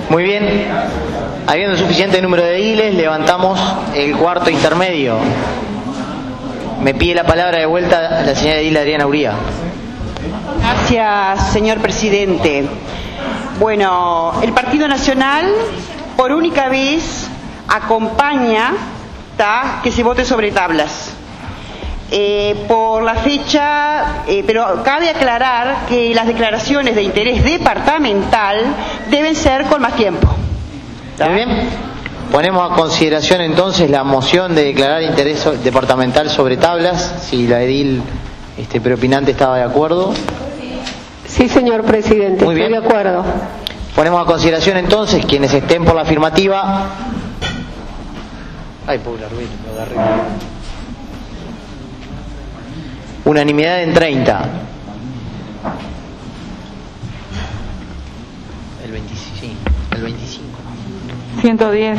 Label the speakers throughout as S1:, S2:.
S1: Muy bien. Habiendo suficiente número de ediles, levantamos el cuarto intermedio. Me pide la palabra de vuelta la señora edil Adriana Uría.
S2: Gracias, señor presidente. Bueno, el Partido Nacional, por única vez, acompaña que se vote sobre tablas. Por la fecha, pero cabe aclarar que las declaraciones de interés departamental deben ser con más tiempo.
S1: Muy bien. Ponemos a consideración entonces la moción de declarar interés departamental sobre tablas, si la edil preopinante estaba de acuerdo.
S3: Sí, señor presidente,
S1: Muy bien.
S3: Estoy de acuerdo.
S1: Ponemos a consideración entonces quienes estén por la afirmativa. Ay, pobre Arbel, lo de arriba. Unanimidad en 30. El 25. El 25.
S3: 110.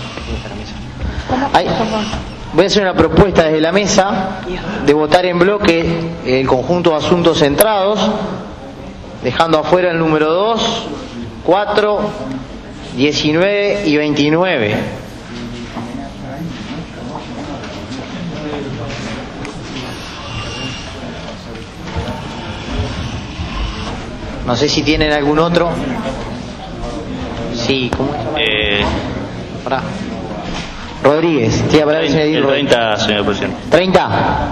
S1: Voy a hacer una propuesta desde la mesa de votar en bloque el conjunto de asuntos centrados, dejando afuera el número 2, 4, 19 y 29. No sé si tienen algún otro. Sí, ¿cómo es? Pará. Rodríguez, tía, para
S4: el 30, señor presidente.
S1: 30.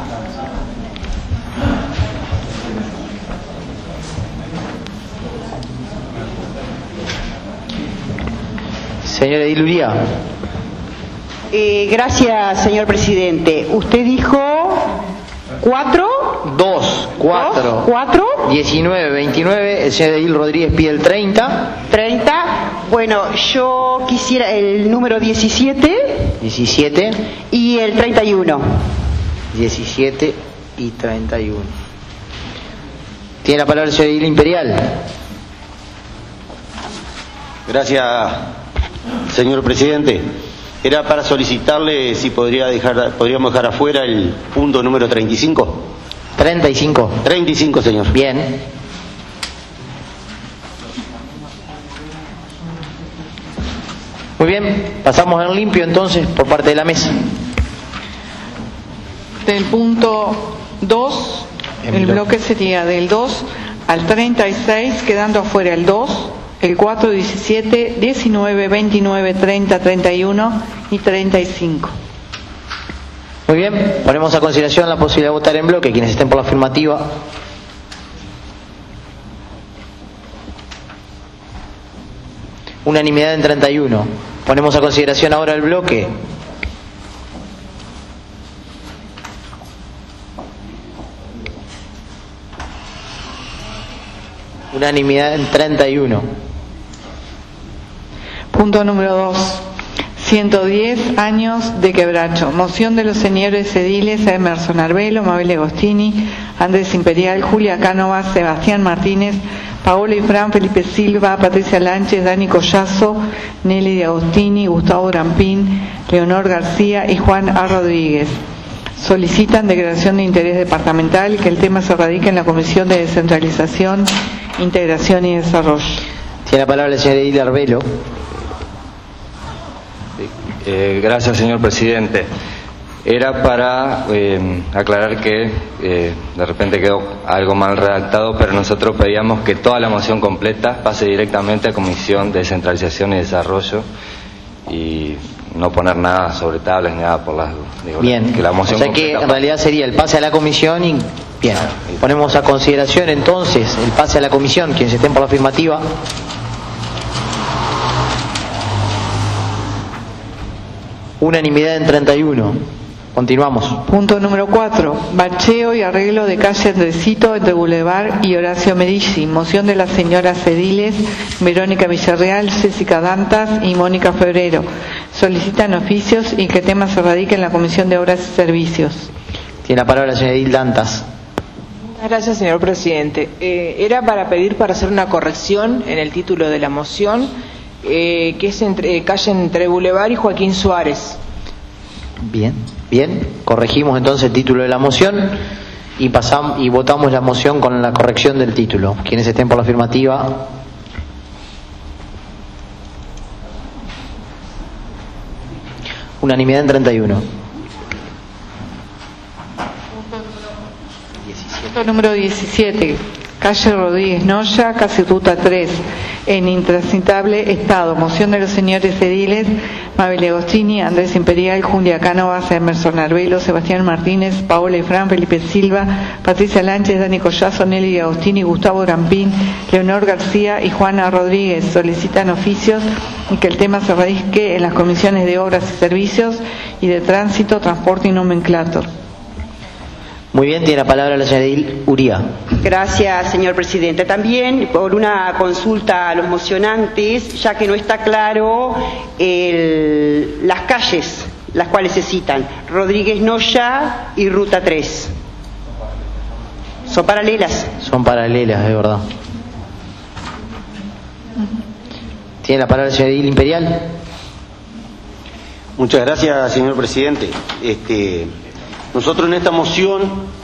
S1: Señora edil Uría.
S2: Gracias, señor presidente. Usted dijo 4.
S1: 2, 4.
S2: 4.
S1: 19, 29. El señor edil Rodríguez pide el 30.
S2: 30. Bueno, yo quisiera el número 17.
S1: 17.
S2: Y el 31.
S1: 17 y 31. Tiene la palabra el señor edil Imperial.
S5: Gracias, señor presidente. Era para solicitarle si podríamos dejar afuera el punto número 35.
S1: 35.
S5: 35, señor.
S1: Bien. Muy bien, pasamos en limpio entonces por parte de la mesa.
S6: Del punto 2, el bloque sería del 2 al 36, quedando afuera el 2, el 4, 17, 19, 29, 30, 31 y 35.
S1: Muy bien, ponemos a consideración la posibilidad de votar en bloque. Quienes estén por la afirmativa. Unanimidad en 31. Ponemos a consideración ahora el bloque. Unanimidad en 31.
S6: Punto número 2. 110 años de quebracho. Moción de los señores ediles Emerson Arbelo, Mabel Agostini, Andrés Imperial, Julia Cánovas, Sebastián Martínez, Paola Ifrán, Felipe Silva, Patricia Lanches, Dani Collazo, Nelly de Agostini, Gustavo Grampín, Leonor García y Juan A. Rodríguez. Solicitan declaración de interés departamental, que el tema se radique en la Comisión de Descentralización, Integración y Desarrollo.
S1: Tiene la palabra el señor edil Arbelo.
S7: Gracias, señor presidente. Era para aclarar que de repente quedó algo mal redactado, pero nosotros pedíamos que toda la moción completa pase directamente a Comisión de Descentralización y Desarrollo y no poner nada sobre tablas ni nada por las dudas.
S1: Bien,
S7: que la moción
S1: o sea que en realidad sería el pase a la comisión y bien, ponemos a consideración entonces el pase a la comisión. Quienes estén por la afirmativa. Unanimidad en 31. Continuamos.
S6: Punto número 4. Bacheo y arreglo de calle Andresito entre Boulevard y Horacio Medici. Moción de las señoras ediles Verónica Villarreal, Jessica Dantas y Mónica Febrero. Solicitan oficios y que el tema se radique en la Comisión de Obras y Servicios.
S1: Tiene la palabra la señora Edil Dantas.
S8: Gracias, señor presidente. Era para pedir para hacer una corrección en el título de la moción, que es calle entre Boulevard y Joaquín Suárez.
S1: Bien, corregimos entonces el título de la moción y pasamos y votamos la moción con la corrección del título. Quienes estén por la afirmativa. Unanimidad en 31.
S6: Punto número 17. Calle Rodríguez Noya, casi ruta 3, en intransitable estado. Moción de los señores ediles Mabel Agostini, Andrés Imperial, Julia Cánovas, Emerson Arbelo, Sebastián Martínez, Paola Efrán, Felipe Silva, Patricia Lanches, Dani Collazo, Nelly Agostini, Gustavo Grampín, Leonor García y Juana Rodríguez. Solicitan oficios y que el tema se radique en las comisiones de Obras y Servicios y de Tránsito, Transporte y Nomenclator.
S1: Muy bien, tiene la palabra la señora Edil Uría.
S2: Gracias, señor presidente. También por una consulta a los mocionantes, ya que no está claro las calles las cuales se citan, Rodríguez Noya y Ruta 3. ¿Son paralelas?
S1: Son paralelas, de verdad. Tiene la palabra la señora Edil Imperial.
S5: Muchas gracias, señor presidente. Nosotros en esta moción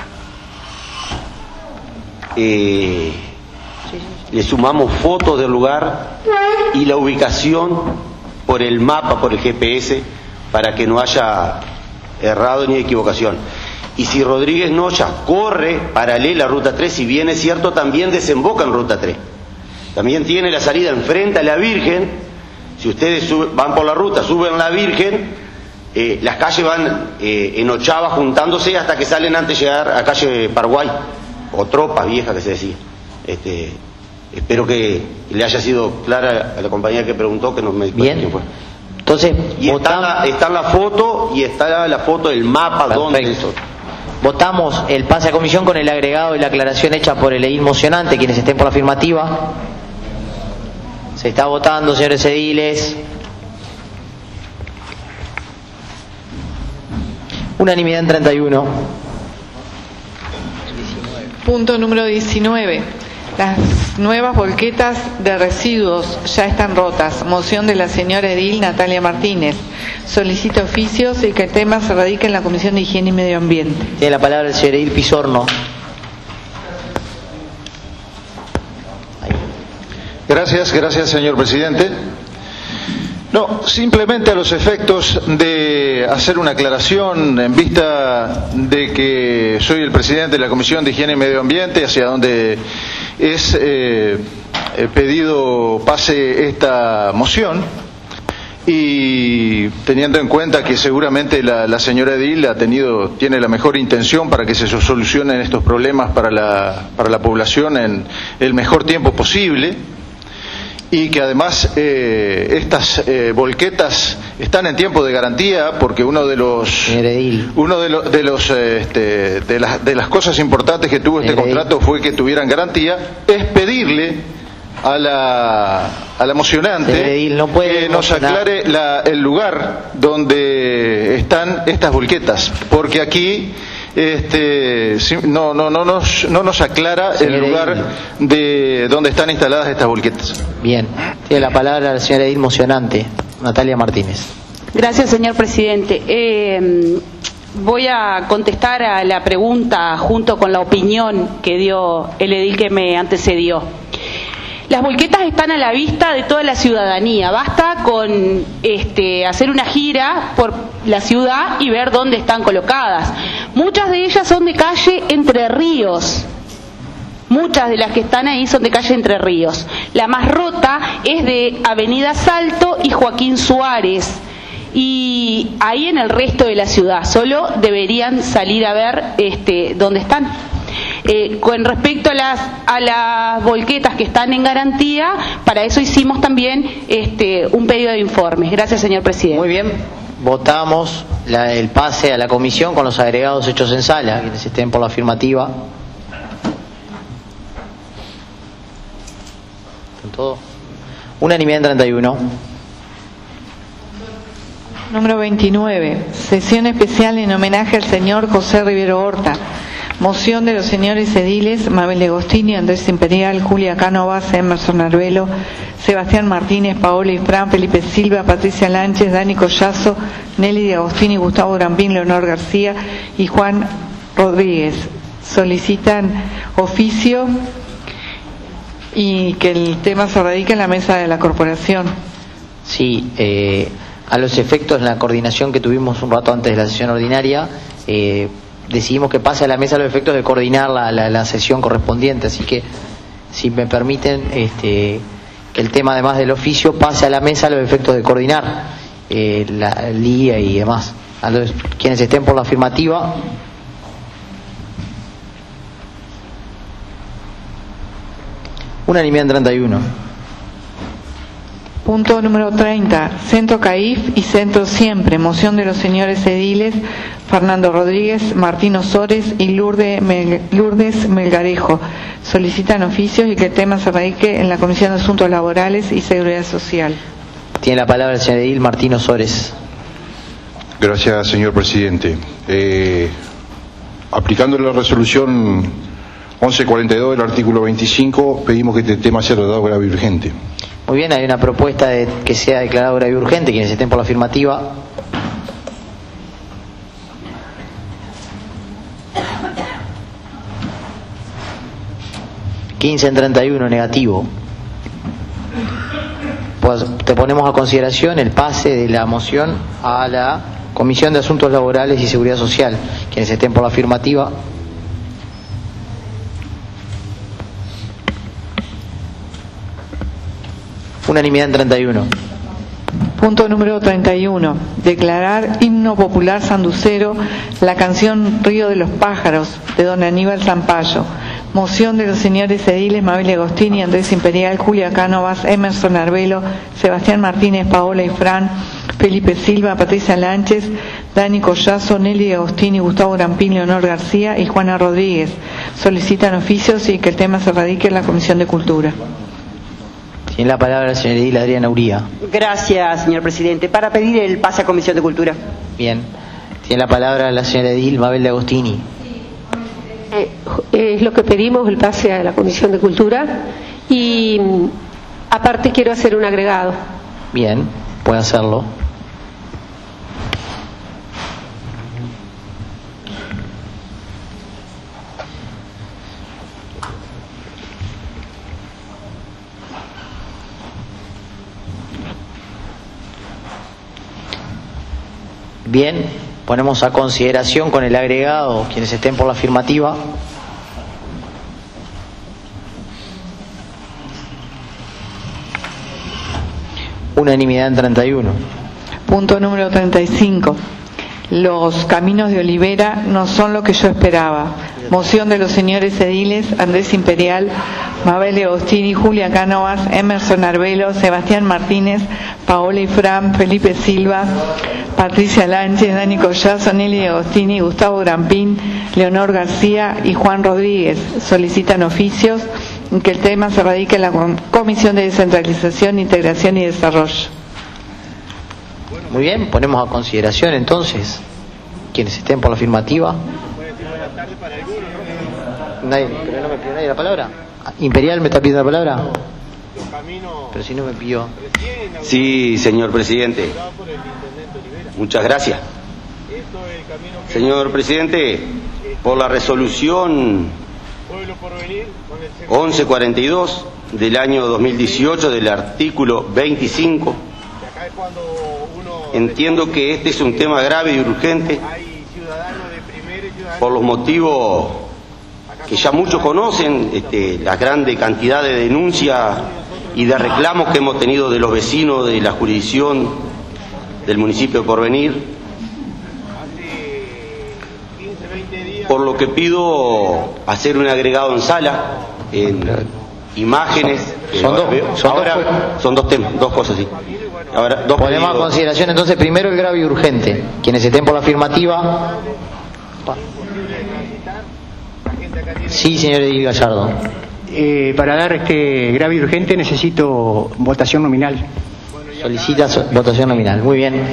S5: le sumamos fotos del lugar y la ubicación por el mapa, por el GPS, para que no haya errado ni equivocación. Y si Rodríguez Noya corre paralela a Ruta 3, si bien es cierto, también desemboca en Ruta 3. También tiene la salida enfrente a la Virgen. Si ustedes van por la ruta, suben la Virgen, las calles van en ochava juntándose hasta que salen antes de llegar a calle Paraguay, o Tropa Vieja que se decía. Espero que le haya sido clara a la compañera que preguntó, que nos me
S1: bien.
S5: Quién fue.
S1: Entonces,
S5: y está la foto y está la foto del mapa. Perfecto. Donde eso.
S1: Votamos el pase a comisión con el agregado y la aclaración hecha por el edil mocionante. Quienes estén por la afirmativa. Se está votando, señores ediles. Unanimidad en 31.
S6: Punto número 19. Las nuevas volquetas de residuos ya están rotas. Moción de la señora edil Natalia Martínez. Solicita oficios y que el tema se radique en la Comisión de Higiene y Medio Ambiente.
S1: Tiene la palabra el señor edil Pizorno.
S9: Gracias, señor presidente. No, simplemente a los efectos de hacer una aclaración en vista de que soy el presidente de la Comisión de Higiene y Medio Ambiente, hacia donde es pedido pase esta moción, y teniendo en cuenta que seguramente la señora edil tiene la mejor intención para que se solucionen estos problemas para la población en el mejor tiempo posible, y que además estas volquetas están en tiempo de garantía, porque de las cosas importantes que tuvo este contrato fue que tuvieran garantía. Es pedirle a la mocionante que nos aclare el lugar donde están estas volquetas, porque aquí no nos aclara el lugar de donde están instaladas estas volquetas.
S1: Bien, tiene la palabra la señora edil mocionante, Natalia Martínez.
S10: Gracias, señor presidente. Voy a contestar a la pregunta junto con la opinión que dio el edil que me antecedió. Las volquetas están a la vista de toda la ciudadanía. Basta con hacer una gira por la ciudad y ver dónde están colocadas. Muchas de ellas son de calle Entre Ríos. Muchas de las que están ahí son de calle Entre Ríos. La más rota es de Avenida Salto y Joaquín Suárez. Y ahí en el resto de la ciudad. Solo deberían salir a ver dónde están. Con respecto a las volquetas que están en garantía, para eso hicimos también un pedido de informes. Gracias, señor presidente.
S1: Muy bien, votamos el pase a la comisión con los agregados hechos en sala. Quienes estén por la afirmativa. ¿Con todo? Unanimidad en 31.
S6: Número 29. Sesión especial en homenaje al señor José Rivero Horta. Moción de los señores ediles Mabel Agostini, Andrés Imperial, Julia Cánovas, Emerson Arbelo, Sebastián Martínez, Paola Ifrán, Felipe Silva, Patricia Lanches, Dani Collazo, Nelly Agostini, Gustavo Grampín, Leonor García y Juan Rodríguez. Solicitan oficio y que el tema se radique en la mesa de la corporación.
S1: Sí, a los efectos en la coordinación que tuvimos un rato antes de la sesión ordinaria, decidimos que pase a la mesa los efectos de coordinar la sesión correspondiente. Así que, si me permiten, que el tema, además del oficio, pase a la mesa los efectos de coordinar el día y demás. A los quienes estén por la afirmativa. Unanimidad en 31.
S6: Punto número 30. Centro CAIF y Centro Siempre. Moción de los señores ediles Fernando Rodríguez, Martín Osores y Lourdes Melgarejo. Solicitan oficios y que el tema se radique en la Comisión de Asuntos Laborales y Seguridad Social.
S1: Tiene la palabra el señor edil Martín Osores.
S9: Gracias, señor presidente. Aplicando la resolución 1142 del artículo 25, pedimos que este tema sea tratado grave y urgente.
S1: Muy bien, hay una propuesta de que sea declarado grave y urgente. Quienes estén por la afirmativa. (15 en 31) negativo. Pues te ponemos a consideración el pase de la moción a la Comisión de Asuntos Laborales y Seguridad Social. Quienes estén por la afirmativa. Unanimidad en 31.
S6: Punto número 31. Declarar himno popular sanducero la canción Río de los Pájaros de don Aníbal Zampayo. Moción de los señores ediles Mabel Agostini, Andrés Imperial, Julia Cánovas, Emerson Arbelo, Sebastián Martínez, Paola Ifrán, Felipe Silva, Patricia Lánchez, Dani Collazo, Nelly Agostini, Gustavo Grampín, Leonor García y Juana Rodríguez. Solicitan oficios y que el tema se radique en la Comisión de Cultura.
S1: Tiene la palabra el señor edil Adriana Uría.
S2: Gracias, señor presidente. Para pedir el pase a Comisión de Cultura.
S1: Bien. Tiene la palabra la señora edil Mabel de Agostini.
S3: Es lo que pedimos, el pase a la Comisión de Cultura. Y aparte quiero hacer un agregado.
S1: Bien, puede hacerlo. Bien, ponemos a consideración con el agregado quienes estén por la afirmativa. Unanimidad en 31.
S6: Punto número 35. Los caminos de Olivera no son lo que yo esperaba. Moción de los señores ediles Andrés Imperial, Mabel Agostini, Julia Cánovas, Emerson Arbelo, Sebastián Martínez, Paola Ifrán, Felipe Silva, Patricia Lánchez, Dani Collazo, Nelly Agostini, Gustavo Grampín, Leonor García y Juan Rodríguez. Solicitan oficios en que el tema se radique en la Comisión de Descentralización, Integración y Desarrollo.
S1: Muy bien, ponemos a consideración entonces quienes estén por la afirmativa. Nadie, pero no me pidió nadie la palabra. Imperial me está pidiendo la palabra. Pero si no me pidió.
S5: Sí, señor presidente. Muchas gracias. Señor presidente, por la resolución 1142 del año 2018 del artículo 25, entiendo que este es un tema grave y urgente por los motivos que ya muchos conocen, la grande cantidad de denuncias y de reclamos que hemos tenido de los vecinos de la jurisdicción del municipio de Porvenir, por lo que pido hacer un agregado en sala, en imágenes. Son dos temas, dos cosas, sí. Ahora,
S1: ponemos a consideración entonces primero el grave y urgente. Quienes estén por la afirmativa. Sí, señor edil Gallardo.
S11: Para dar grave y urgente necesito votación nominal.
S1: Solicita votación nominal. Muy bien.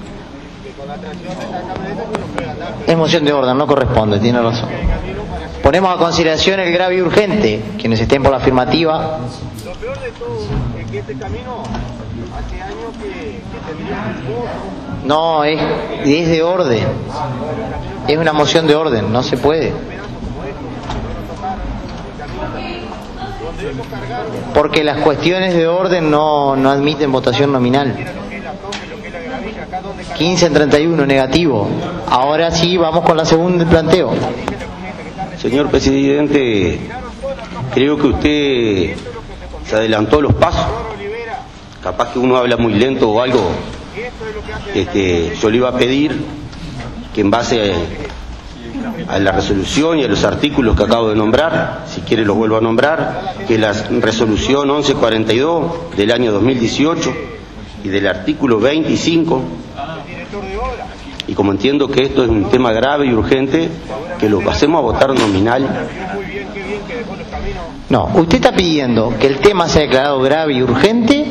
S1: Es moción de orden, no corresponde, tiene razón. Ponemos a consideración el grave y urgente. Quienes estén por la afirmativa.
S12: Lo peor de todo es que este camino hace años que tendría un...
S1: No, es de orden. Es una moción de orden, no se puede. Porque las cuestiones de orden no admiten votación nominal. 15 en 31, negativo. Ahora sí, vamos con la segunda planteo.
S5: Señor presidente, creo que usted se adelantó los pasos. Capaz que uno habla muy lento o algo. Yo le iba a pedir que en base a la resolución y a los artículos que acabo de nombrar, si quiere los vuelvo a nombrar, que la resolución 1142 del año 2018 y del artículo 25, y como entiendo que esto es un tema grave y urgente, que lo pasemos a votar nominal.
S1: No, usted está pidiendo que el tema sea declarado grave y urgente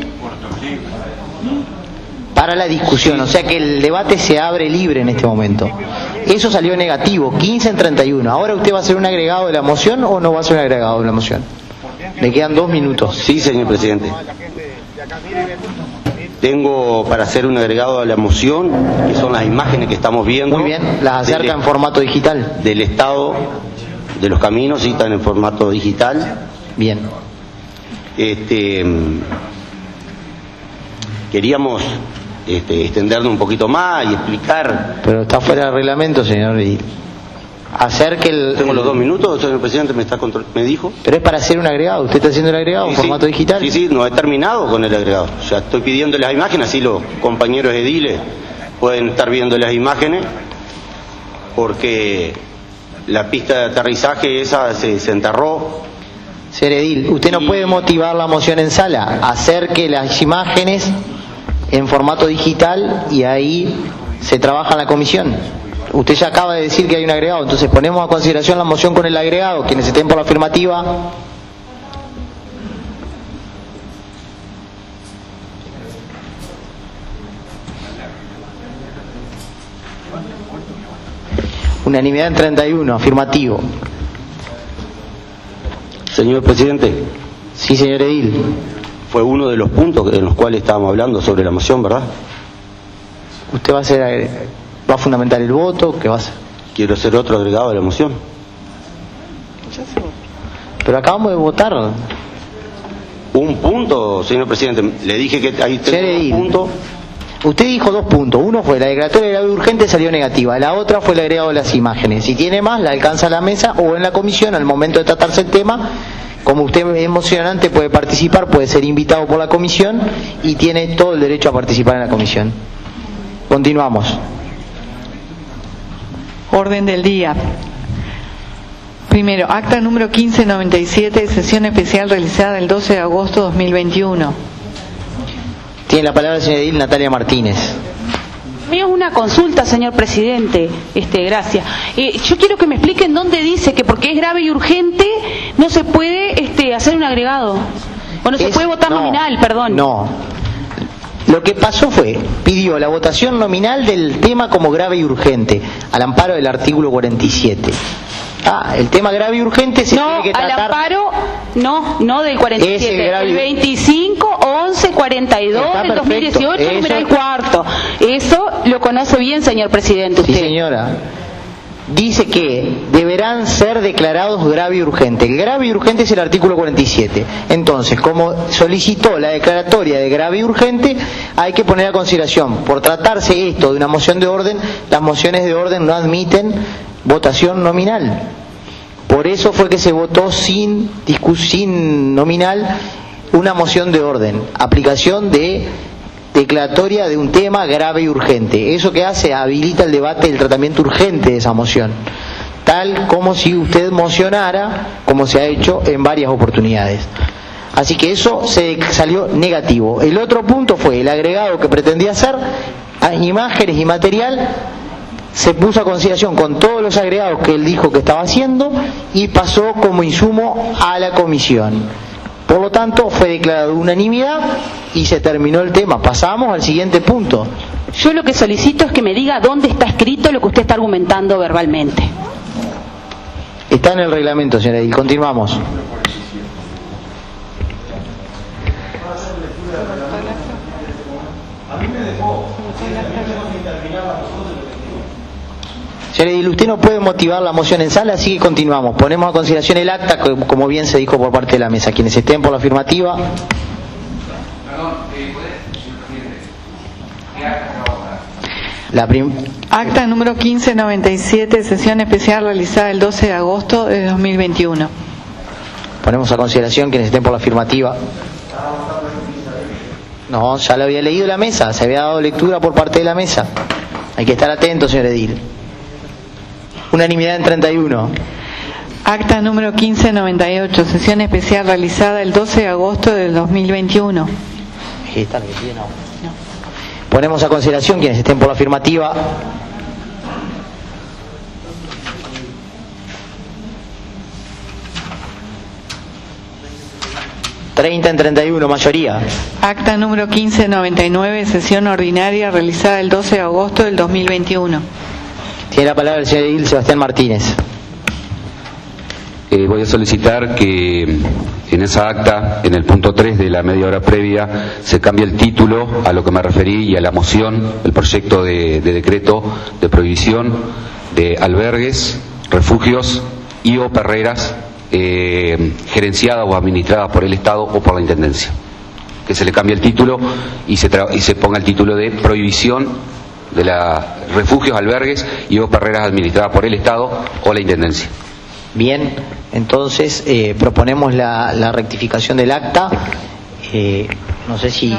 S1: para la discusión, o sea que el debate se abre libre en este momento. Eso salió negativo, 15 en 31. ¿Ahora usted va a hacer un agregado de la moción o no va a hacer un agregado de la moción? Le quedan 2 minutos.
S5: Sí, señor presidente. Tengo para hacer un agregado a la moción, que son las imágenes que estamos viendo.
S1: Muy bien, las acerca en formato digital.
S5: Del estado de los caminos, sí, están en formato digital.
S1: Bien.
S5: Queríamos extendernos un poquito más y explicar.
S1: Pero está fuera del reglamento, señor. Y hacer que el...
S5: Tengo los 2 minutos, señor presidente, me dijo.
S1: Pero es para hacer un agregado. ¿Usted está haciendo el agregado en formato digital?
S5: Sí, no he terminado con el agregado. Ya estoy pidiendo las imágenes, así los compañeros ediles pueden estar viendo las imágenes, porque la pista de aterrizaje esa se enterró.
S1: Señor edil, usted no puede motivar la moción en sala. Hacer que las imágenes en formato digital y ahí se trabaja en la comisión. Usted ya acaba de decir que hay un agregado, entonces ponemos a consideración la moción con el agregado. Quienes estén por la afirmativa. Unanimidad en 31, afirmativo.
S5: Señor presidente.
S1: Sí, señor edil.
S5: Fue uno de los puntos en los cuales estábamos hablando sobre la moción, ¿verdad?
S1: ¿Usted va a fundamentar el voto? ¿Qué va a hacer?
S5: Quiero hacer otro agregado de la moción.
S1: Pero acabamos de votar.
S5: Un punto, señor presidente. Le dije que ahí tengo un punto.
S1: Usted dijo 2 puntos. Uno fue la declaratoria de grave urgente, salió negativa. La otra fue el agregado de las imágenes. Si tiene más, la alcanza a la mesa o en la comisión al momento de tratarse el tema. Como usted es mocionante, puede participar, puede ser invitado por la comisión y tiene todo el derecho a participar en la comisión. Continuamos.
S6: Orden del día. Primero, acta número 1597, sesión especial realizada el 12 de agosto de 2021.
S1: Tiene la palabra la señora edil Natalia Martínez.
S10: Mío es una consulta, señor presidente. Gracias. Yo quiero que me expliquen dónde dice que porque es grave y urgente no se puede hacer un agregado. O no se puede votar nominal, perdón.
S1: No. Lo que pasó fue, pidió la votación nominal del tema como grave y urgente, al amparo del artículo 47. El tema grave y urgente se tiene que tratar...
S10: al amparo, no del 47, el 25, 11, 42 del 2018, numeral cuarto. Eso lo conoce bien, señor presidente, usted.
S1: Sí, señora. Dice que deberán ser declarados grave y urgente. El grave y urgente es el artículo 47. Entonces, como solicitó la declaratoria de grave y urgente, hay que poner a consideración, por tratarse esto de una moción de orden, las mociones de orden no admiten votación nominal. Por eso fue que se votó sin nominal una moción de orden, aplicación de declaratoria de un tema grave y urgente. Eso que hace, habilita el debate del tratamiento urgente de esa moción, tal como si usted mocionara, como se ha hecho en varias oportunidades. Así que eso se salió negativo. El otro punto fue el agregado que pretendía hacer, imágenes y material, se puso a consideración con todos los agregados que él dijo que estaba haciendo y pasó como insumo a la comisión. Por lo tanto, fue declarado unanimidad y se terminó el tema. Pasamos al siguiente punto.
S10: Yo lo que solicito es que me diga dónde está escrito lo que usted está argumentando verbalmente.
S1: Está en el reglamento, señora edil. Continuamos. Señor edil, usted no puede motivar la moción en sala, así que continuamos. Ponemos a consideración el acta, como bien se dijo por parte de la mesa. Quienes estén por la afirmativa.
S6: Acta número 1597, sesión especial realizada el 12 de agosto de 2021.
S1: Ponemos a consideración quienes estén por la afirmativa. No, ya lo había leído la mesa, se había dado lectura por parte de la mesa. Hay que estar atento, señor edil. Unanimidad en 31.
S6: Acta número 1598, sesión especial realizada el 12 de agosto del 2021.
S1: ¿Está lo que pide? No. Ponemos a consideración quienes estén por la afirmativa. ¿30 en 31, mayoría?
S6: Acta número 1599, sesión ordinaria realizada el 12 de agosto del 2021.
S1: Tiene la palabra el señor edil Sebastián Martínez.
S13: Voy a solicitar que en esa acta, en el punto 3 de la media hora previa, se cambie el título a lo que me referí y a la moción, el proyecto de decreto de prohibición de albergues, refugios y o perreras gerenciadas o administradas por el Estado o por la Intendencia. Que se le cambie el título y se ponga el título de prohibición de refugios, albergues y o perreras administradas por el Estado o la Intendencia.
S1: Bien, entonces proponemos la rectificación del acta. No sé si...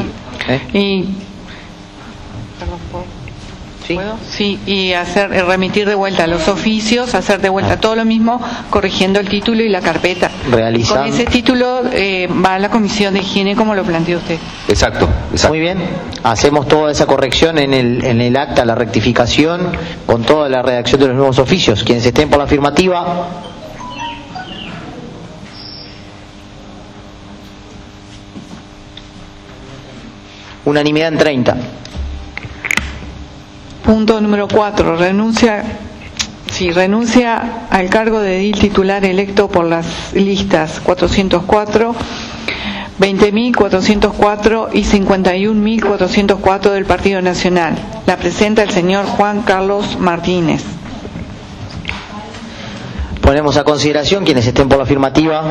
S6: ¿Sí? ¿Puedo? Sí, y remitir de vuelta los oficios, hacer de vuelta todo lo mismo, corrigiendo el título y la carpeta.
S1: Realizando.
S6: Con ese título va a la Comisión de Higiene, como lo planteó usted.
S13: Exacto.
S1: Muy bien, hacemos toda esa corrección en el acta, la rectificación, con toda la redacción de los nuevos oficios. Quienes estén por la afirmativa... Unanimidad en 30.
S6: Punto número 4. Renuncia al cargo de edil titular electo por las listas 404, 20.404 y 51.404 del Partido Nacional. La presenta el señor Juan Carlos Martínez.
S1: Ponemos a consideración quienes estén por la afirmativa.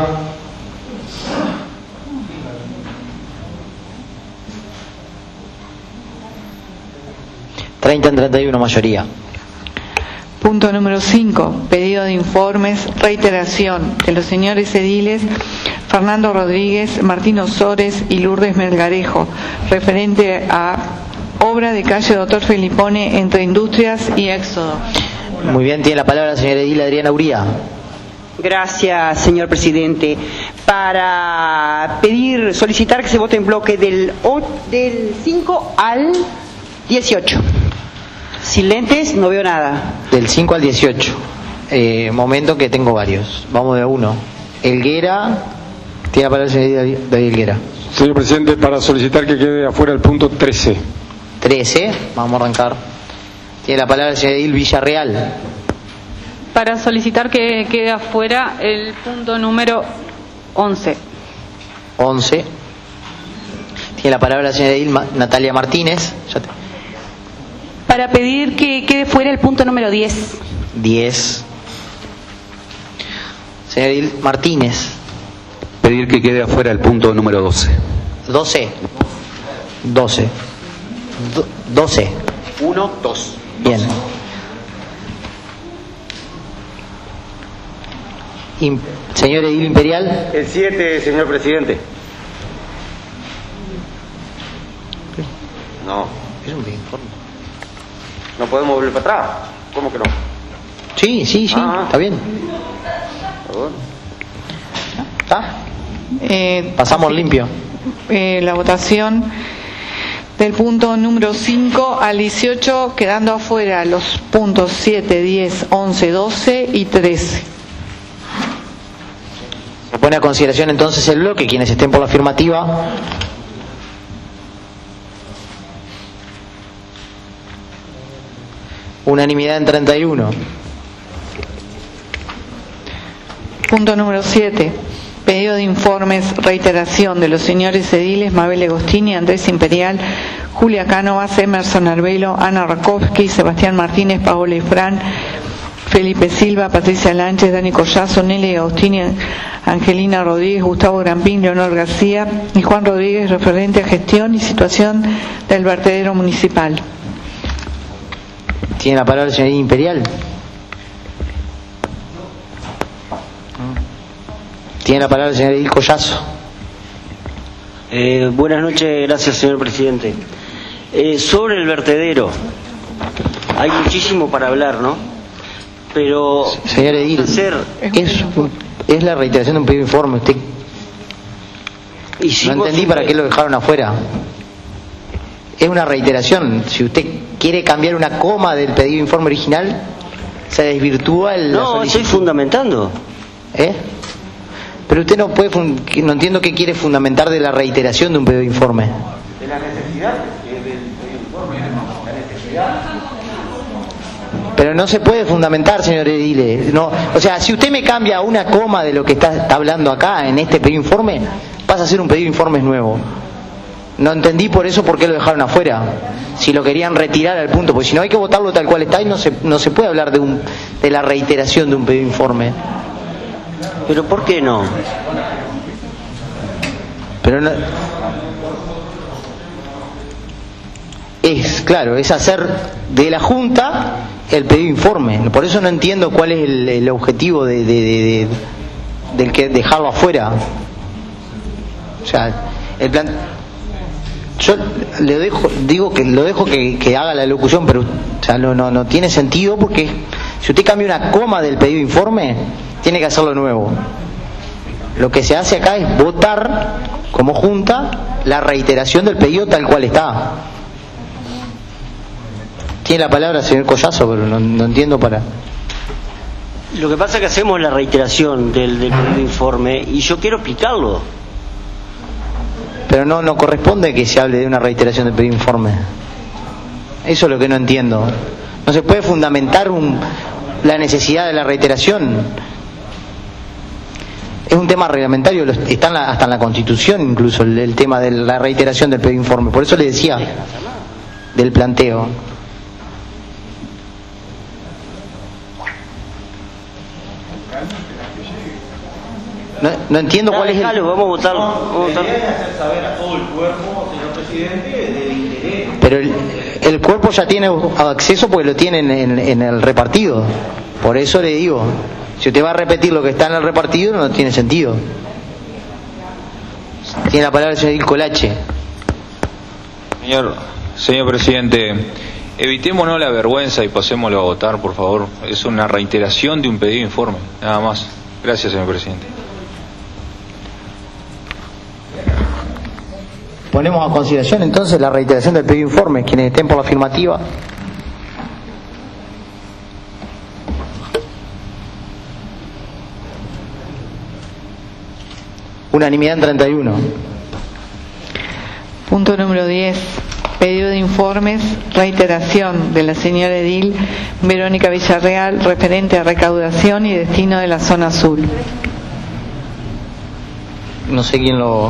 S1: En 31, mayoría.
S6: Punto número 5. Pedido de informes, reiteración de los señores ediles Fernando Rodríguez, Martín Osores y Lourdes Melgarejo, referente a obra de calle Doctor Felipone entre Industrias y Éxodo.
S1: Muy bien, tiene la palabra la señora edil Adriana Uría.
S2: Gracias, señor presidente. Para solicitar que se vote en bloque del 5 al 18. Sin lentes no veo nada.
S1: Del 5 al 18. Momento que tengo varios. Vamos de uno. Helguera. Tiene la palabra el señor David Helguera.
S14: Señor presidente, para solicitar que quede afuera el punto 13.
S1: 13. Vamos a arrancar. Tiene la palabra el señor Edil Villarreal.
S15: Para solicitar que quede afuera el punto número 11.
S1: 11. Tiene la palabra la señora Edil Natalia Martínez.
S10: Para pedir que quede fuera el punto número 10.
S1: 10. Señor Edil Martínez.
S13: Pedir que quede afuera el punto número 12.
S1: 12. 12. 12.
S5: 1, 2.
S1: Bien. Señor Edil Imperial.
S5: El 7, señor presidente. No.
S1: Es un informe.
S5: No podemos volver para atrás. ¿Cómo que no?
S1: Sí, está bien. ¿Está? Pasamos limpio.
S6: La votación del punto número 5 al 18, quedando afuera los puntos 7, 10, 11, 12 y 13.
S1: Se pone a consideración entonces el bloque. Quienes estén por la afirmativa. Unanimidad en 31.
S6: Punto número 7. Pedido de informes, reiteración de los señores ediles Mabel Agostini, Andrés Imperial, Julia Cánovas, Emerson Arbelo, Ana Rakowski, Sebastián Martínez, Paola Ifrán, Felipe Silva, Patricia Lanches, Dani Collazo, Nelly Agostini, Angelina Rodríguez, Gustavo Grampín, Leonor García y Juan Rodríguez, referente a gestión y situación del vertedero municipal.
S1: Tiene la palabra el señor Imperial. Tiene la palabra el señor Edil Collazo.
S16: Buenas noches, gracias señor presidente. Sobre el vertedero, hay muchísimo para hablar, ¿no? Pero...
S1: Señor Edil, es la reiteración de un pedido de informe. Usted... no entendí para qué lo dejaron afuera. Es una reiteración. Si usted quiere cambiar una coma del pedido de informe original, se desvirtúa la solicitud.
S16: No, estoy fundamentando.
S1: Pero usted no puede, no entiendo qué quiere fundamentar de la reiteración de un pedido de informe.
S5: De la necesidad del pedido de informe, la necesidad.
S1: Pero no se puede fundamentar, señor Edile. No, o sea, si usted me cambia una coma de lo que está hablando acá en este pedido de informe, pasa a ser un pedido de informes nuevo. No entendí por eso por qué lo dejaron afuera. Si lo querían retirar al punto, porque si no hay que votarlo tal cual está y no se puede hablar de la reiteración de un pedido de informe.
S16: ¿Pero por qué no?
S1: Pero no... Claro, es hacer de la Junta el pedido de informe. Por eso no entiendo cuál es el objetivo del que dejarlo afuera. O sea, el plan... Yo le dejo que haga la locución, pero o sea, no tiene sentido, porque si usted cambia una coma del pedido de informe, tiene que hacerlo nuevo. Lo que se hace acá es votar como Junta la reiteración del pedido tal cual está. Tiene la palabra el señor Collazo, pero no entiendo para...
S16: Lo que pasa es que hacemos la reiteración del pedido de informe y yo quiero explicarlo.
S1: Pero no corresponde que se hable de una reiteración del pedido de informe. Eso es lo que no entiendo. No se puede fundamentar la necesidad de la reiteración. Es un tema reglamentario, está hasta en la Constitución incluso el tema de la reiteración del pedido de informe. Por eso le decía del planteo. No entiendo cuál es el...
S16: Vamos a votar.
S5: hacer saber a todo el cuerpo, señor presidente, del interés.
S1: Pero el cuerpo ya tiene acceso porque lo tienen en el repartido. Por eso le digo, si usted va a repetir lo que está en el repartido, no tiene sentido. Tiene la palabra el señor Edil Colache.
S17: Señor presidente, evitémonos la vergüenza y pasémoslo a votar, por favor. Es una reiteración de un pedido de informe, nada más. Gracias, señor presidente.
S1: Ponemos a consideración entonces la reiteración del pedido de informe. Quienes estén por la afirmativa. Unanimidad en 31.
S6: Punto número 10. Pedido de informes, reiteración de la señora Edil Verónica Villarreal, referente a recaudación y destino de la zona azul.
S1: No sé quién lo...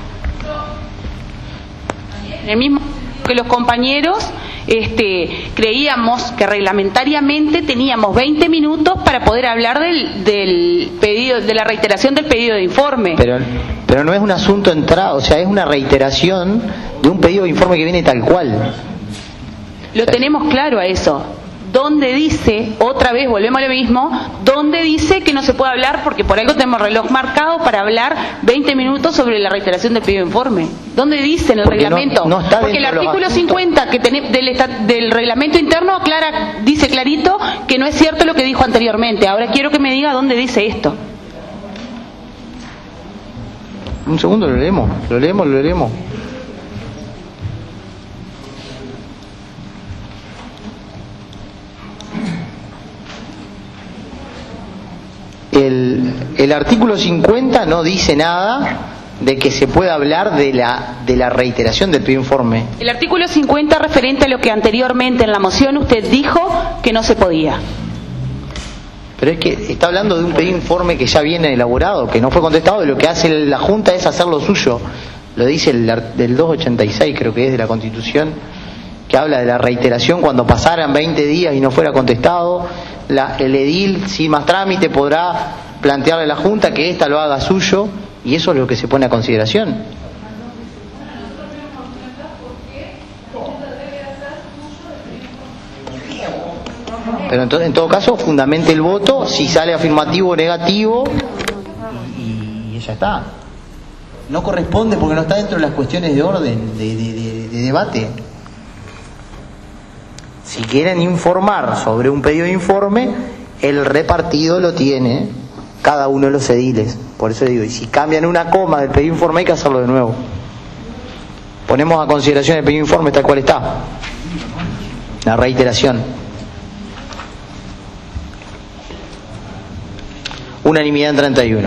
S10: El mismo que los compañeros, creíamos que reglamentariamente teníamos 20 minutos para poder hablar del pedido, de la reiteración del pedido de informe.
S1: Pero no es un asunto entrado, o sea, es una reiteración de un pedido de informe que viene tal cual.
S10: Lo tenemos claro a eso. ¿Dónde dice, otra vez volvemos a lo mismo, dónde dice que no se puede hablar, porque por algo tenemos reloj marcado para hablar 20 minutos sobre la reiteración del pedido de informe? ¿Dónde dice en el reglamento?
S1: No está
S10: porque el artículo 50 que del reglamento interno dice clarito que no es cierto lo que dijo anteriormente. Ahora quiero que me diga dónde dice esto.
S1: Un segundo, lo leemos. El artículo 50 no dice nada de que se pueda hablar de la reiteración del pedido de informe.
S10: El artículo 50 referente a lo que anteriormente en la moción usted dijo que no se podía.
S1: Pero es que está hablando de un pedido de informe que ya viene elaborado, que no fue contestado, y lo que hace la Junta es hacer lo suyo. Lo dice del 286, creo que es, de la Constitución, que habla de la reiteración cuando pasaran 20 días y no fuera contestado. El edil, sin más trámite, podrá plantearle a la Junta que ésta lo haga suyo, y eso es lo que se pone a consideración. Pero en todo caso, fundamente el voto, si sale afirmativo o negativo, y ya está. No corresponde porque no está dentro de las cuestiones de orden, de debate. Si quieren informar sobre un pedido de informe, el repartido lo tiene cada uno de los ediles. Por eso digo, y si cambian una coma del pedido de informe hay que hacerlo de nuevo. Ponemos a consideración el pedido de informe tal cual está. La reiteración. Unanimidad en 31.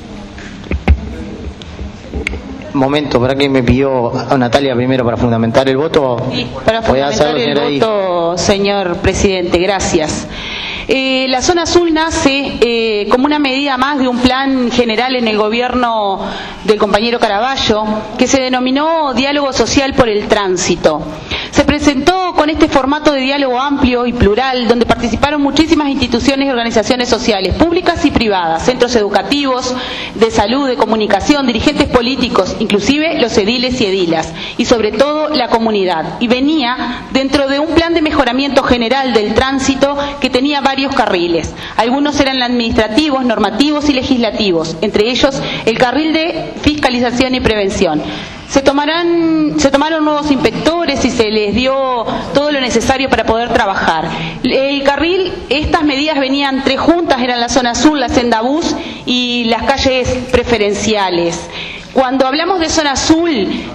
S1: Momento, ¿para qué me pidió a Natalia primero para fundamentar el voto?
S10: Sí, para fundamentar el voto, señor presidente, gracias. La zona azul nace como una medida más de un plan general en el gobierno del compañero Caraballo, que se denominó Diálogo Social por el Tránsito. Se presentó con este formato de diálogo amplio y plural, donde participaron muchísimas instituciones y organizaciones sociales, públicas y privadas, centros educativos, de salud, de comunicación, dirigentes políticos, inclusive los ediles y edilas, y sobre todo la comunidad. Y venía dentro de un plan de mejoramiento general del tránsito que tenía varios carriles. Algunos eran administrativos, normativos y legislativos, entre ellos el carril de fiscalización y prevención. Se tomaron nuevos inspectores y se les dio todo lo necesario para poder trabajar. El carril, estas medidas venían tres juntas, eran la zona azul, la senda bus y las calles preferenciales. Cuando hablamos de zona azul,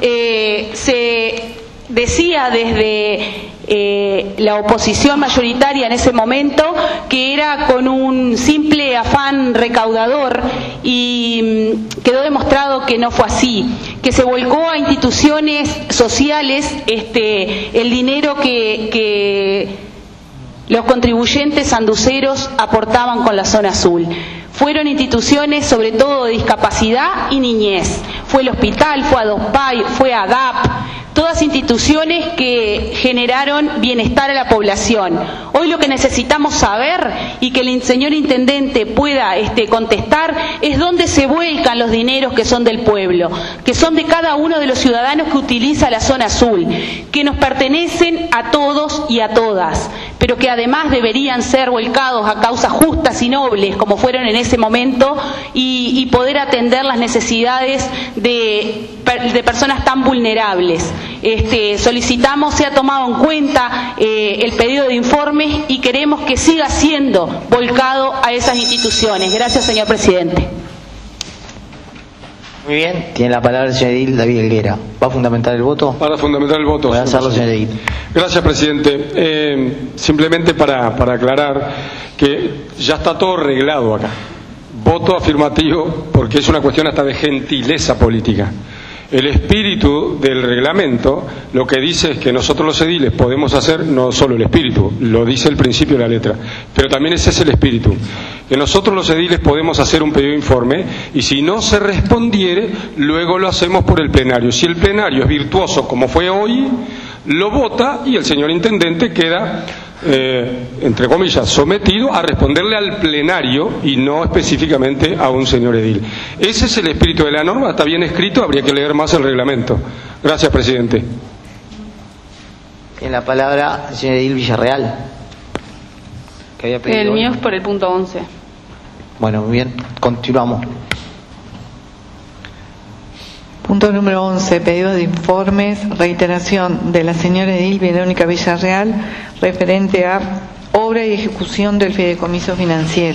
S10: se decía desde la oposición mayoritaria en ese momento que era con un simple afán recaudador, y quedó demostrado que no fue así, que se volcó a instituciones sociales el dinero que los contribuyentes anduceros aportaban con la zona azul. Fueron instituciones sobre todo de discapacidad y niñez. Fue el hospital, fue ADOSPAI, fue AGAP, todas instituciones que generaron bienestar a la población. Hoy lo que necesitamos saber, y que el señor intendente pueda contestar, es dónde se vuelcan los dineros que son del pueblo, que son de cada uno de los ciudadanos que utiliza la zona azul, que nos pertenecen a todos y a todas, pero que además deberían ser volcados a causas justas y nobles, como fueron en ese momento, y poder atender las necesidades de personas tan vulnerables. Solicitamos sea tomado en cuenta el pedido de informes y queremos que siga siendo volcado a esas instituciones. Gracias, señor presidente.
S1: Muy bien, tiene la palabra el señor edil David Helguera. ¿Va a fundamentar el voto?
S14: Para fundamentar el voto.
S1: Voy a hacerlo, señor edil.
S14: Gracias, presidente. Simplemente para aclarar que ya está todo arreglado acá. Voto afirmativo porque es una cuestión hasta de gentileza política. El espíritu del reglamento lo que dice es que nosotros los ediles podemos hacer, no solo el espíritu, lo dice el principio de la letra, pero también ese es el espíritu, que nosotros los ediles podemos hacer un pedido de informe y si no se respondiere, luego lo hacemos por el plenario. Si el plenario es virtuoso como fue hoy, lo vota y el señor intendente queda entre comillas, sometido a responderle al plenario y no específicamente a un señor edil. Ese es el espíritu de la norma, está bien escrito, habría que leer más el reglamento. Gracias, presidente.
S1: En la palabra el señor edil Villarreal, que había pedido.
S15: El mío es por el punto 11.
S1: Bueno, muy bien, continuamos.
S6: Punto número 11, pedido de informes, reiteración de la señora edil Verónica Villarreal, referente a obra y ejecución del fideicomiso financiero.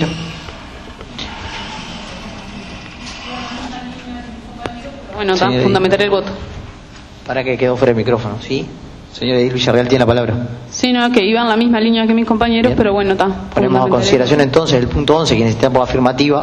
S15: Bueno, fundamentar el voto.
S1: Para que quedó fuera de micrófono, ¿sí? Señora edil Villarreal tiene la palabra.
S15: Sí, no, que iban en la misma línea que mis compañeros, bien. Pero bueno, está.
S1: Ponemos a consideración entonces el punto 11, que necesitamos afirmativa.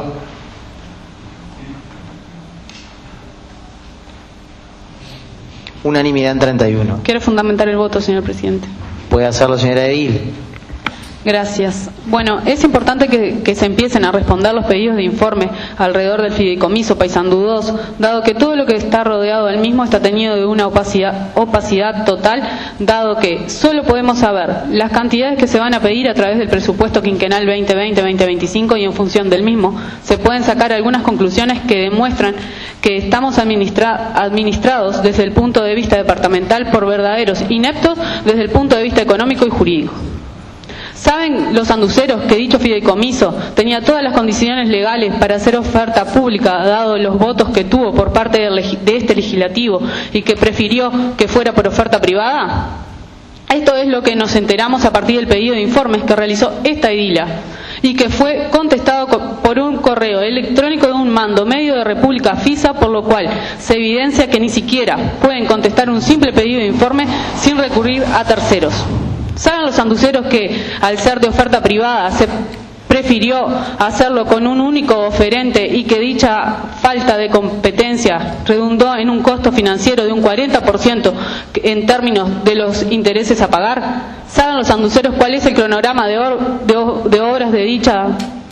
S1: Unanimidad en 31.
S15: Quiero fundamentar el voto, señor presidente.
S1: Puede hacerlo, señora edil.
S15: Gracias. Bueno, es importante que se empiecen a responder los pedidos de informe alrededor del fideicomiso Paysandú 2, dado que todo lo que está rodeado del mismo está teñido de una opacidad total, dado que solo podemos saber las cantidades que se van a pedir a través del presupuesto quinquenal 2020-2025 y en función del mismo se pueden sacar algunas conclusiones que demuestran que estamos administrados desde el punto de vista departamental por verdaderos ineptos desde el punto de vista económico y jurídico. ¿Saben los sanduceros que dicho fideicomiso tenía todas las condiciones legales para hacer oferta pública, dado los votos que tuvo por parte de este legislativo y que prefirió que fuera por oferta privada? Esto es lo que nos enteramos a partir del pedido de informes que realizó esta edila y que fue contestado por un correo electrónico de un mando medio de República FISA, por lo cual se evidencia que ni siquiera pueden contestar un simple pedido de informe sin recurrir a terceros. ¿Saben los sanduceros que, al ser de oferta privada, se prefirió hacerlo con un único oferente y que dicha falta de competencia redundó en un costo financiero de un 40% en términos de los intereses a pagar? ¿Saben los sanduceros cuál es el cronograma de obras de dicha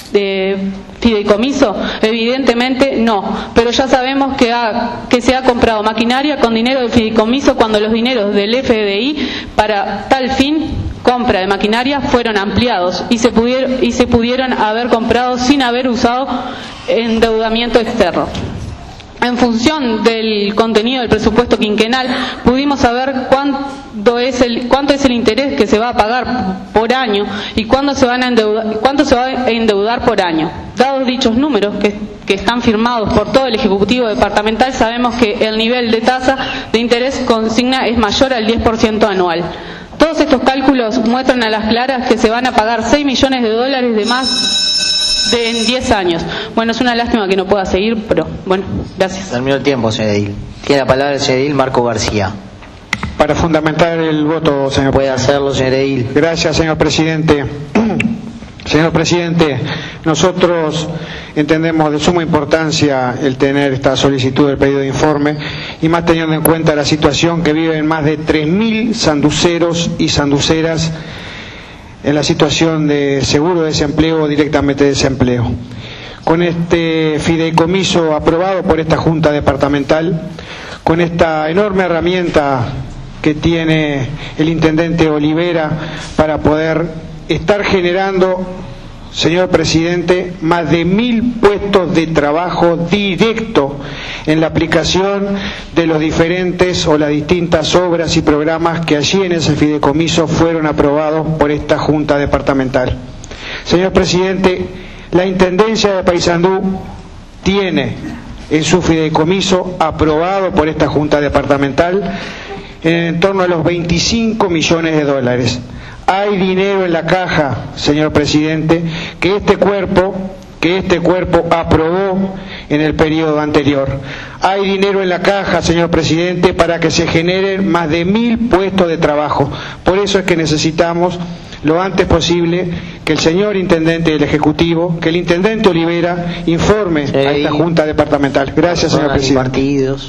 S15: fideicomiso? Evidentemente no, pero ya sabemos que se ha comprado maquinaria con dinero del fideicomiso cuando los dineros del FDI para tal fin, compra de maquinaria, fueron ampliados y se pudieron haber comprado sin haber usado endeudamiento externo. En función del contenido del presupuesto quinquenal, pudimos saber cuánto es el interés que se va a pagar por año y cuánto se va a endeudar por año. Dados dichos números que están firmados por todo el Ejecutivo Departamental, sabemos que el nivel de tasa de interés consigna es mayor al 10% anual. Todos estos cálculos muestran a las claras que se van a pagar 6 millones de dólares de más en 10 años. Bueno, es una lástima que no pueda seguir, pero bueno, gracias.
S1: Terminó el tiempo, señor edil. Tiene la palabra el señor edil Marco García.
S11: Para fundamentar el voto, señor.
S1: Puede hacerlo, señor edil.
S11: Gracias, señor presidente. Señor presidente, nosotros entendemos de suma importancia el tener esta solicitud del pedido de informe, y más teniendo en cuenta la situación que viven más de 3.000 sanduceros y sanduceras en la situación de seguro de desempleo o directamente de desempleo. Con este fideicomiso aprobado por esta Junta Departamental, con esta enorme herramienta que tiene el intendente Olivera para poder estar generando, señor presidente, más de 1.000 puestos de trabajo directo en la aplicación de los diferentes o las distintas obras y programas que allí en ese fideicomiso fueron aprobados por esta Junta Departamental. Señor presidente, la Intendencia de Paysandú tiene en su fideicomiso aprobado por esta Junta Departamental en torno a los 25 millones de dólares. Hay dinero en la caja, señor presidente, que este cuerpo aprobó en el periodo anterior. Hay dinero en la caja, señor presidente, para que se generen más de 1.000 puestos de trabajo. Por eso es que necesitamos lo antes posible que el señor intendente del Ejecutivo, que el intendente Olivera informe a esta Junta Departamental. Gracias, señor presidente.
S1: Partidos.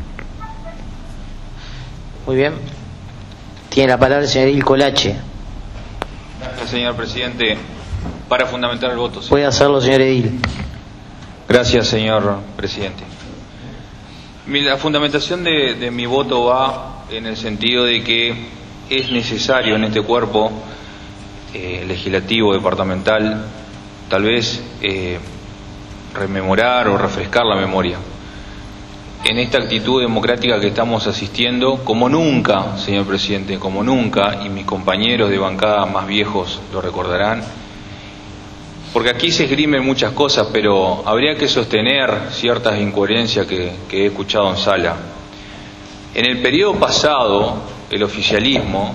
S1: Muy bien. Tiene la palabra el señor edil Colache.
S17: Gracias, señor presidente. Para fundamentar el voto.
S1: Puede hacerlo, señor edil.
S17: Gracias, señor presidente. La fundamentación de mi voto va en el sentido de que es necesario en este cuerpo legislativo departamental tal vez rememorar o refrescar la memoria en esta actitud democrática que estamos asistiendo, como nunca, señor presidente, como nunca, y mis compañeros de bancada más viejos lo recordarán, porque aquí se esgrimen muchas cosas, pero habría que sostener ciertas incoherencias que he escuchado en sala. En el periodo pasado, el oficialismo,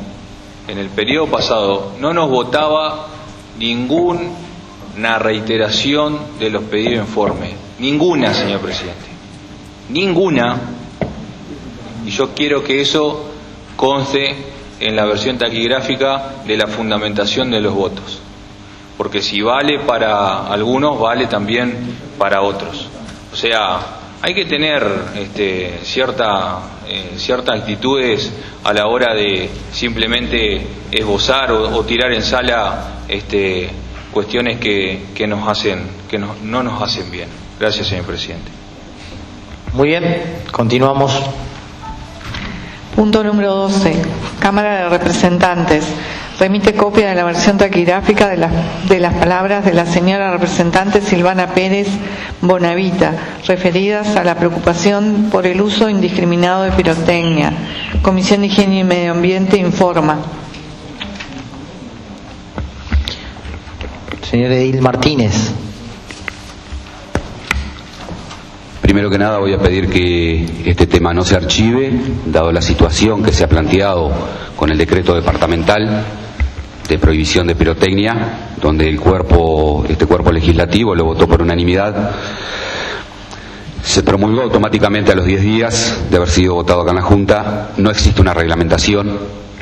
S17: no nos votaba ninguna reiteración de los pedidos de informe, ninguna, señor presidente. Ninguna, y yo quiero que eso conste en la versión taquigráfica de la fundamentación de los votos, porque si vale para algunos, vale también para otros. O sea, hay que tener ciertas actitudes a la hora de simplemente esbozar o tirar en sala cuestiones que no nos hacen bien. Gracias, señor presidente.
S1: Muy bien, continuamos.
S6: Punto número 12. Cámara de Representantes. Remite copia de la versión taquigráfica de las palabras de la señora representante Silvana Pérez Bonavita, referidas a la preocupación por el uso indiscriminado de pirotecnia. Comisión de Higiene y Medio Ambiente informa.
S1: Señor Edil Martínez.
S13: Primero que nada voy a pedir que este tema no se archive, dado la situación que se ha planteado con el decreto departamental de prohibición de pirotecnia, donde este cuerpo legislativo lo votó por unanimidad. Se promulgó automáticamente a los 10 días de haber sido votado acá en la Junta. No existe una reglamentación.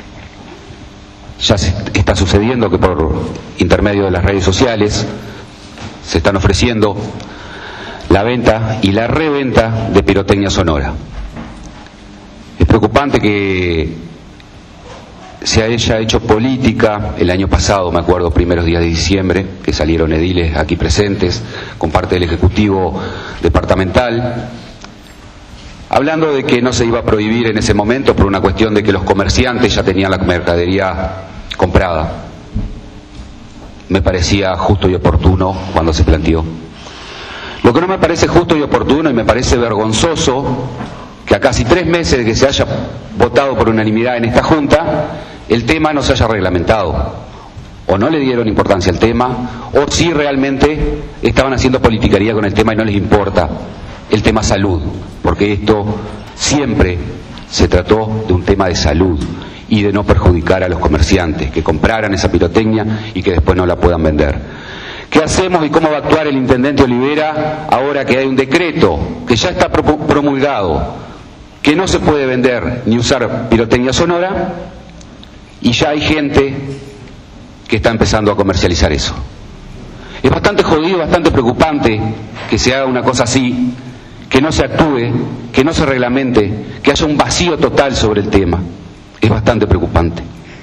S13: Ya está sucediendo que por intermedio de las redes sociales se están ofreciendo la venta y la reventa de pirotecnia sonora. Es preocupante que se haya hecho política el año pasado, me acuerdo, primeros días de diciembre, que salieron ediles aquí presentes con parte del Ejecutivo departamental, hablando de que no se iba a prohibir en ese momento por una cuestión de que los comerciantes ya tenían la mercadería comprada. Me parecía justo y oportuno cuando se planteó. Lo que no me parece justo y oportuno, y me parece vergonzoso, que a casi 3 meses de que se haya votado por unanimidad en esta Junta, el tema no se haya reglamentado. O no le dieron importancia al tema, o sí realmente estaban haciendo politiquería con el tema y no les importa el tema salud, porque esto siempre se trató de un tema de salud y de no perjudicar a los comerciantes que compraran esa pirotecnia y que después no la puedan vender. ¿Qué hacemos y cómo va a actuar el intendente Olivera ahora que hay un decreto que ya está promulgado, que no se puede vender ni usar pirotecnia sonora, y ya hay gente que está empezando a comercializar eso? Es bastante jodido, bastante preocupante que se haga una cosa así, que no se actúe, que no se reglamente, que haya un vacío total sobre el tema. Es bastante preocupante.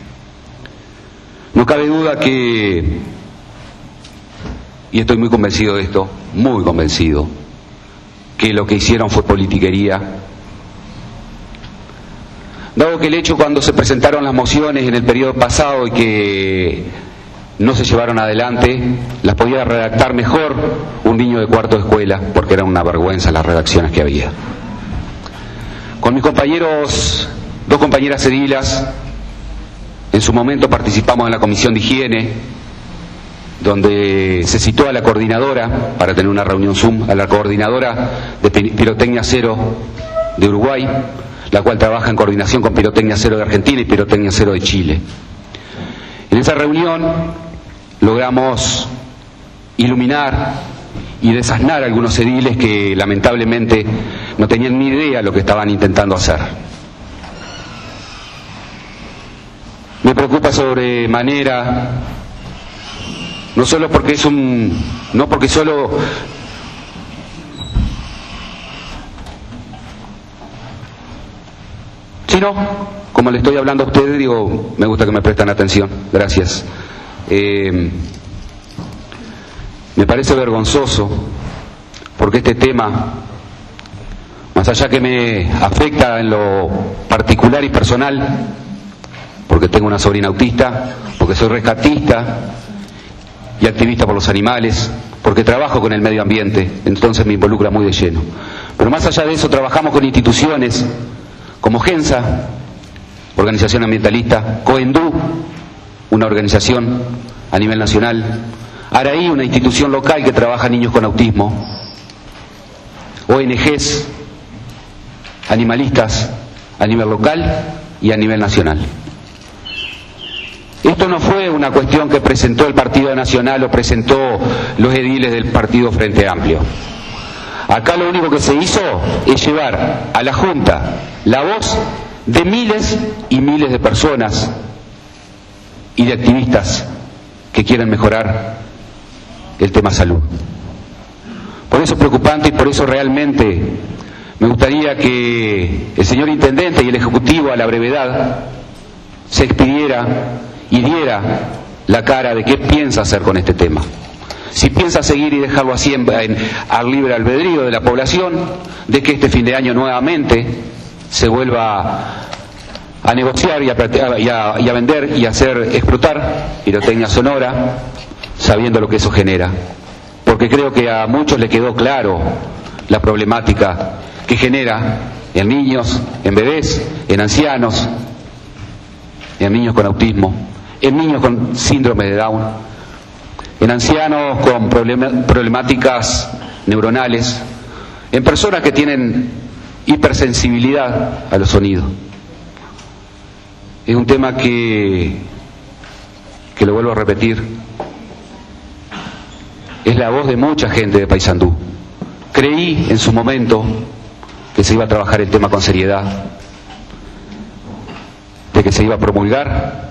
S13: No cabe duda que, y estoy muy convencido de esto, muy convencido, que lo que hicieron fue politiquería. Dado que el hecho cuando se presentaron las mociones en el periodo pasado y que no se llevaron adelante, las podía redactar mejor un niño de cuarto de escuela, porque eran una vergüenza las redacciones que había. Con mis compañeros, 2 compañeras edilas, en su momento participamos en la Comisión de Higiene, donde se citó a la coordinadora, para tener una reunión Zoom, a la coordinadora de Pirotecnia Cero de Uruguay, la cual trabaja en coordinación con Pirotecnia Cero de Argentina y Pirotecnia Cero de Chile. En esa reunión logramos iluminar y desasnar a algunos ediles que lamentablemente no tenían ni idea de lo que estaban intentando hacer. Me preocupa sobremanera, no solo porque sino, como le estoy hablando a ustedes, digo, me gusta que me prestan atención, gracias. Me parece vergonzoso, porque este tema, más allá que me afecta en lo particular y personal, porque tengo una sobrina autista, porque soy rescatista y activista por los animales, porque trabajo con el medio ambiente, entonces me involucra muy de lleno. Pero más allá de eso, trabajamos con instituciones como GENSA, organización ambientalista, COENDU, una organización a nivel nacional, ARAI, una institución local que trabaja niños con autismo, ONGs, animalistas a nivel local y a nivel nacional. Esto no fue una cuestión que presentó el Partido Nacional o presentó los ediles del Partido Frente Amplio. Acá lo único que se hizo es llevar a la Junta la voz de miles y miles de personas y de activistas que quieren mejorar el tema salud. Por eso es preocupante y por eso realmente me gustaría que el señor Intendente y el Ejecutivo a la brevedad se expidiera y diera la cara de qué piensa hacer con este tema. Si piensa seguir y dejarlo así al libre albedrío de la población, de que este fin de año nuevamente se vuelva a negociar y a vender y a hacer explotar pirotecnia sonora, sabiendo lo que eso genera. Porque creo que a muchos le quedó claro la problemática que genera en niños, en bebés, en ancianos, en niños con autismo, en niños con síndrome de Down, en ancianos con problemáticas neuronales, en personas que tienen hipersensibilidad a los sonidos. Es un tema que lo vuelvo a repetir, es la voz de mucha gente de Paysandú. Creí en su momento que se iba a trabajar el tema con seriedad, de que se iba a promulgar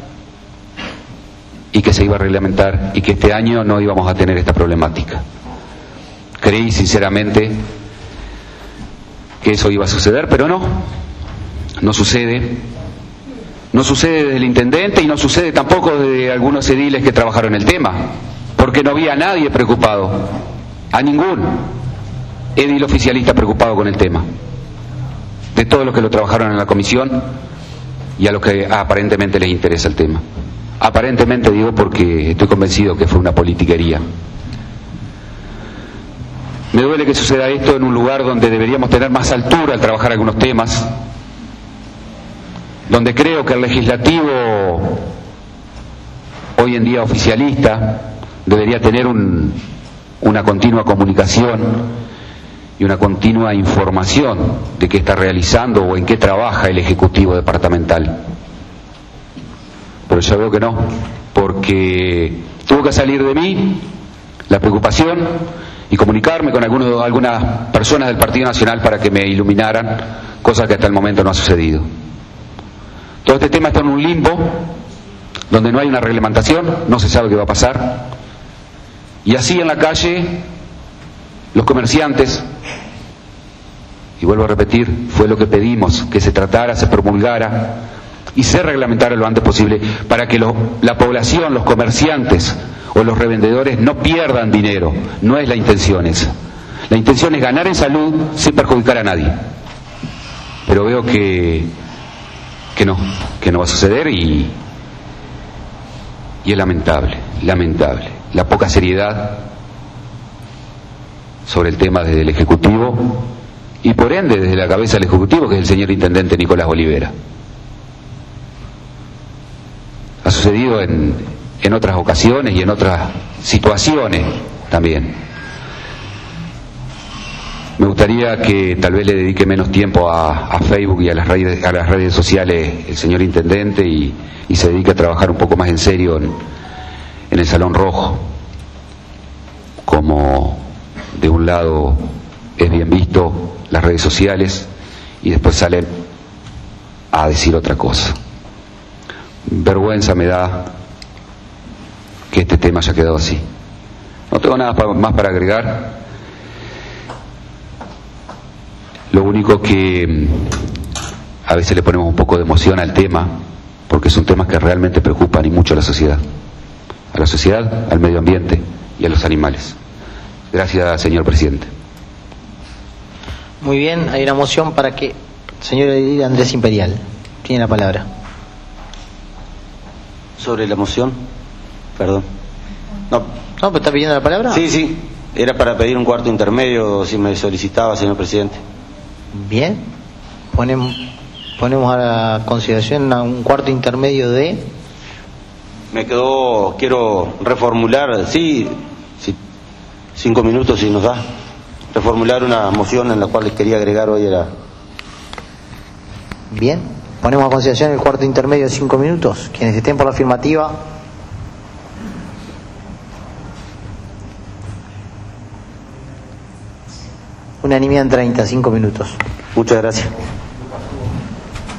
S13: y que se iba a reglamentar y que este año no íbamos a tener esta problemática. Creí sinceramente que eso iba a suceder, pero no sucede. No sucede desde el intendente y no sucede tampoco desde algunos ediles que trabajaron el tema, porque no había nadie preocupado, a ningún edil oficialista preocupado con el tema, de todos los que lo trabajaron en la comisión y a los que aparentemente les interesa el tema. Aparentemente digo porque estoy convencido que fue una politiquería. Me duele que suceda esto en un lugar donde deberíamos tener más altura al trabajar algunos temas, donde creo que el legislativo, hoy en día oficialista, debería tener una continua comunicación y una continua información de qué está realizando o en qué trabaja el Ejecutivo Departamental. Pero yo veo que no, porque tuvo que salir de mí la preocupación y comunicarme con algunas personas del Partido Nacional para que me iluminaran, cosa que hasta el momento no ha sucedido. Todo este tema está en un limbo, donde no hay una reglamentación, no se sabe qué va a pasar. Y así en la calle, los comerciantes, y vuelvo a repetir, fue lo que pedimos, que se tratara, se promulgara y se reglamentara lo antes posible para que la población, los comerciantes o los revendedores no pierdan dinero. No es la intención esa. La intención es ganar en salud sin perjudicar a nadie. Pero veo que no va a suceder y es lamentable la poca seriedad sobre el tema desde el Ejecutivo y por ende desde la cabeza del Ejecutivo, que es el señor Intendente Nicolás Olivera. Ha sucedido en otras ocasiones y en otras situaciones también. Me gustaría que tal vez le dedique menos tiempo a Facebook y a las redes sociales el señor Intendente y se dedique a trabajar un poco más en serio en el Salón Rojo, como de un lado es bien visto las redes sociales y después salen a decir otra cosa. Vergüenza me da que este tema haya quedado así. No tengo nada más para agregar. Lo único que a veces le ponemos un poco de emoción al tema, porque son temas que realmente preocupan y mucho a la sociedad, al medio ambiente y a los animales. Gracias, señor presidente.
S1: Muy bien, hay una moción para que... Señor edil Andrés Imperial, tiene la palabra.
S5: Sobre la moción, perdón. No,
S1: pero está pidiendo la palabra.
S5: Sí, era para pedir un cuarto intermedio, si me solicitaba, señor presidente.
S1: Bien, ponemos a la consideración un cuarto intermedio de...
S5: Quiero reformular, sí, 5 minutos si nos da, reformular una moción en la cual les quería agregar hoy era...
S1: Bien, ponemos a consideración el cuarto intermedio de 5 minutos. Quienes estén por la afirmativa... Unanimidad en 35 minutos.
S5: Muchas gracias.